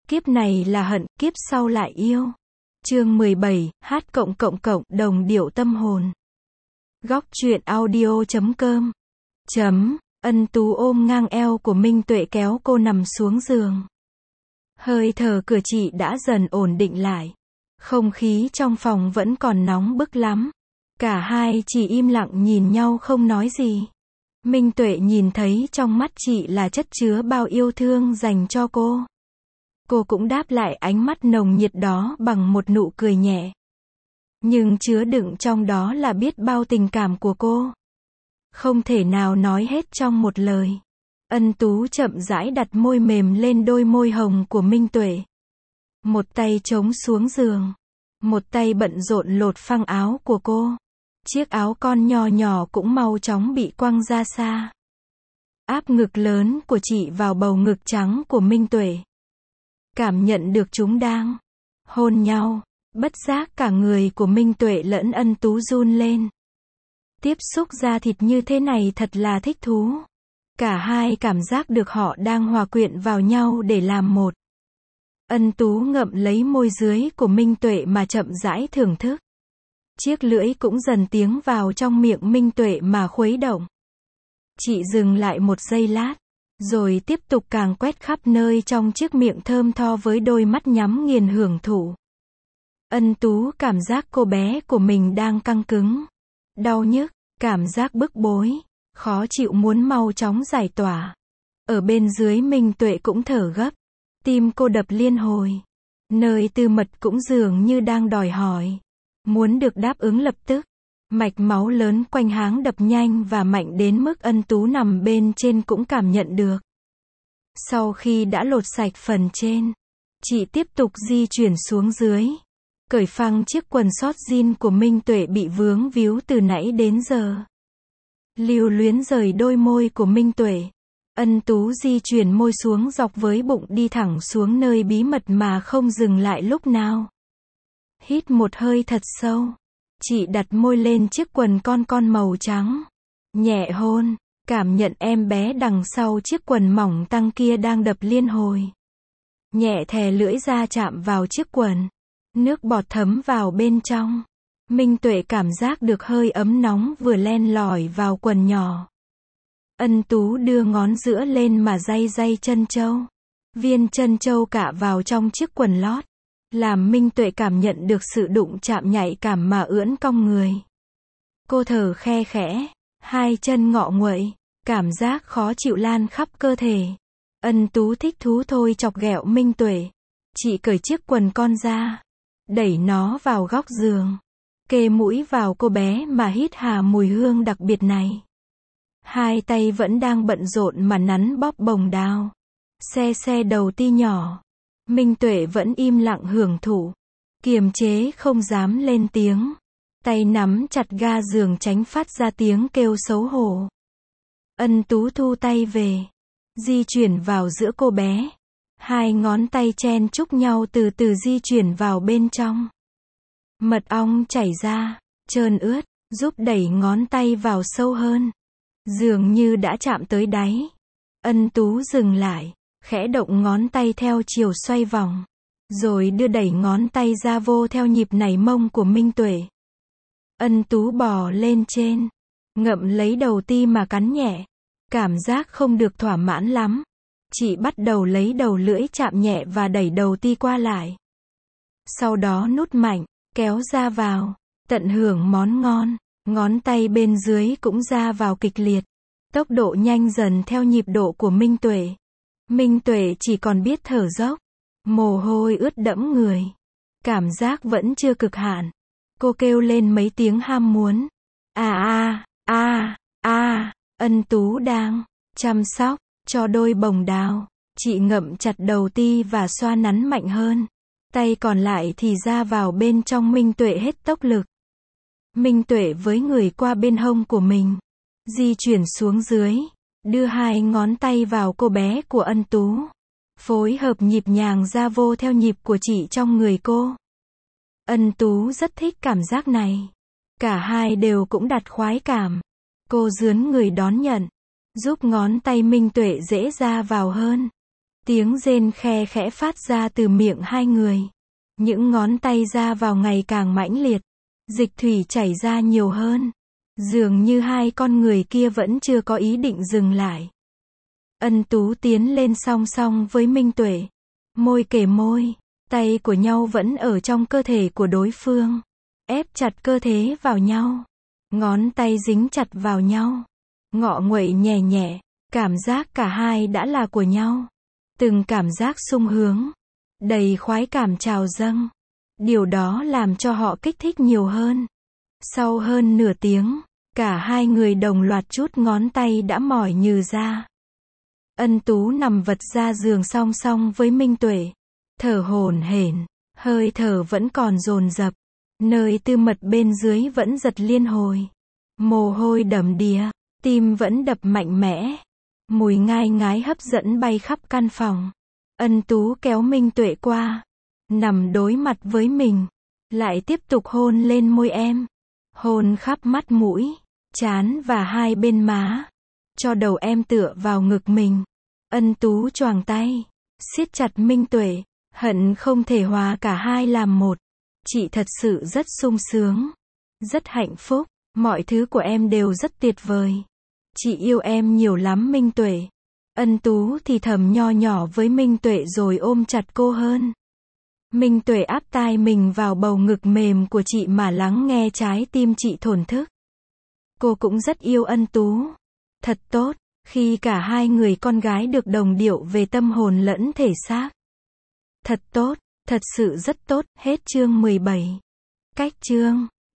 Kiếp này là hận, kiếp sau lại yêu. Chương 17, hát cộng cộng cộng, đồng điệu tâm hồn. Góc truyện audio.com. Ân Tú ôm ngang eo của Minh Tuệ kéo cô nằm xuống giường. Hơi thở của chị đã dần ổn định lại. Không khí trong phòng vẫn còn nóng bức lắm. Cả hai chỉ im lặng nhìn nhau không nói gì. Minh Tuệ nhìn thấy trong mắt chị là chất chứa bao yêu thương dành cho cô. Cô cũng đáp lại ánh mắt nồng nhiệt đó bằng một nụ cười nhẹ. Nhưng chứa đựng trong đó là biết bao tình cảm của cô. Không thể nào nói hết trong một lời. Ân Tú chậm rãi đặt môi mềm lên đôi môi hồng của Minh Tuệ. Một tay chống xuống giường. Một tay bận rộn lột phăng áo của cô. Chiếc áo con nhỏ nhỏ cũng mau chóng bị quăng ra xa. Áp ngực lớn của chị vào bầu ngực trắng của Minh Tuệ. Cảm nhận được chúng đang hôn nhau. Bất giác cả người của Minh Tuệ lẫn Ân Tú run lên. Tiếp xúc da thịt như thế này thật là thích thú. Cả hai cảm giác được họ đang hòa quyện vào nhau để làm một. Ân Tú ngậm lấy môi dưới của Minh Tuệ mà chậm rãi thưởng thức. Chiếc lưỡi cũng dần tiến vào trong miệng Minh Tuệ mà khuấy động. Chị dừng lại một giây lát, rồi tiếp tục càng quét khắp nơi trong chiếc miệng thơm tho với đôi mắt nhắm nghiền hưởng thụ. Ân Tú cảm giác cô bé của mình đang căng cứng, đau nhức, cảm giác bức bối, khó chịu muốn mau chóng giải tỏa. Ở bên dưới Minh Tuệ cũng thở gấp, tim cô đập liên hồi. Nơi tư mật cũng dường như đang đòi hỏi, muốn được đáp ứng lập tức. Mạch máu lớn quanh háng đập nhanh và mạnh đến mức Ân Tú nằm bên trên cũng cảm nhận được. Sau khi đã lột sạch phần trên, chị tiếp tục di chuyển xuống dưới. Cởi phăng chiếc quần sót jean của Minh Tuệ bị vướng víu từ nãy đến giờ. Lưu luyến rời đôi môi của Minh Tuệ. Ân Tú di chuyển môi xuống dọc với bụng đi thẳng xuống nơi bí mật mà không dừng lại lúc nào. Hít một hơi thật sâu. Chị đặt môi lên chiếc quần con màu trắng. Nhẹ hôn, cảm nhận em bé đằng sau chiếc quần mỏng tăng kia đang đập liên hồi. Nhẹ thè lưỡi ra chạm vào chiếc quần. Nước bọt thấm vào bên trong. Minh Tuệ cảm giác được hơi ấm nóng vừa len lỏi vào quần nhỏ. Ân Tú đưa ngón giữa lên mà day chân trâu. Viên chân trâu cạ vào trong chiếc quần lót. Làm Minh Tuệ cảm nhận được sự đụng chạm nhạy cảm mà ưỡn cong người. Cô thở khe khẽ, hai chân ngọ nguậy, cảm giác khó chịu lan khắp cơ thể. Ân Tú thích thú thôi chọc ghẹo Minh Tuệ. Chị cởi chiếc quần con ra, đẩy nó vào góc giường, kê mũi vào cô bé mà hít hà mùi hương đặc biệt này. Hai tay vẫn đang bận rộn mà nắn bóp bồng đào, xe đầu ti nhỏ. Minh Tuệ vẫn im lặng hưởng thụ, kiềm chế không dám lên tiếng. Tay nắm chặt ga giường tránh phát ra tiếng kêu xấu hổ. Ân Tú thu tay về, di chuyển vào giữa cô bé. Hai ngón tay chen chúc nhau từ từ di chuyển vào bên trong. Mật ong chảy ra, trơn ướt, giúp đẩy ngón tay vào sâu hơn. Dường như đã chạm tới đáy. Ân Tú dừng lại, khẽ động ngón tay theo chiều xoay vòng. Rồi đưa đẩy ngón tay ra vô theo nhịp nảy mông của Minh Tuệ. Ân Tú bò lên trên, ngậm lấy đầu ti mà cắn nhẹ. Cảm giác không được thỏa mãn lắm. Chị bắt đầu lấy đầu lưỡi chạm nhẹ và đẩy đầu ti qua lại. Sau đó nút mạnh, kéo ra vào, tận hưởng món ngon. Ngón tay bên dưới cũng ra vào kịch liệt. Tốc độ nhanh dần theo nhịp độ của Minh Tuệ. Minh Tuệ chỉ còn biết thở dốc. Mồ hôi ướt đẫm người. Cảm giác vẫn chưa cực hạn. Cô kêu lên mấy tiếng ham muốn. Ân Tú đang chăm sóc cho đôi bồng đào. Chị ngậm chặt đầu ti và xoa nắn mạnh hơn. Tay còn lại thì ra vào bên trong Minh Tuệ hết tốc lực. Minh Tuệ với người qua bên hông của mình. Di chuyển xuống dưới. Đưa hai ngón tay vào cô bé của Ân Tú. Phối hợp nhịp nhàng ra vô theo nhịp của chị trong người cô. Ân Tú rất thích cảm giác này. Cả hai đều cũng đặt khoái cảm. Cô dướn người đón nhận. Giúp ngón tay Minh Tuệ dễ ra vào hơn. Tiếng rên khe khẽ phát ra từ miệng hai người. Những ngón tay ra vào ngày càng mãnh liệt. Dịch thủy chảy ra nhiều hơn. Dường như hai con người kia vẫn chưa có ý định dừng lại. Ân Tú tiến lên song song với Minh Tuệ. Môi kề môi, tay của nhau vẫn ở trong cơ thể của đối phương. Ép chặt cơ thể vào nhau. Ngón tay dính chặt vào nhau. Ngọ nguậy nhẹ nhẹ, cảm giác cả hai đã là của nhau. Từng cảm giác sung hướng, đầy khoái cảm trào dâng. Điều đó làm cho họ kích thích nhiều hơn. Sau hơn nửa tiếng, cả hai người đồng loạt chút ngón tay đã mỏi nhừ ra. Ân Tú nằm vật ra giường song song với Minh Tuệ. Thở hổn hển, hơi thở vẫn còn dồn dập. Nơi tư mật bên dưới vẫn giật liên hồi. Mồ hôi đầm đìa, tim vẫn đập mạnh mẽ. Mùi ngai ngái hấp dẫn bay khắp căn phòng. Ân Tú kéo Minh Tuệ qua, nằm đối mặt với mình, lại tiếp tục hôn lên môi em. Hôn khắp mắt mũi, trán và hai bên má. Cho đầu em tựa vào ngực mình. Ân Tú choàng tay, siết chặt Minh Tuệ, hận không thể hòa cả hai làm một. Chị thật sự rất sung sướng, rất hạnh phúc, mọi thứ của em đều rất tuyệt vời. Chị yêu em nhiều lắm Minh Tuệ. Ân Tú thì thầm nho nhỏ với Minh Tuệ rồi ôm chặt cô hơn. Minh Tuệ áp tai mình vào bầu ngực mềm của chị mà lắng nghe trái tim chị thổn thức. Cô cũng rất yêu Ân Tú. Thật tốt, khi cả hai người con gái được đồng điệu về tâm hồn lẫn thể xác. Thật tốt, thật sự rất tốt. Hết chương 17. Cách chương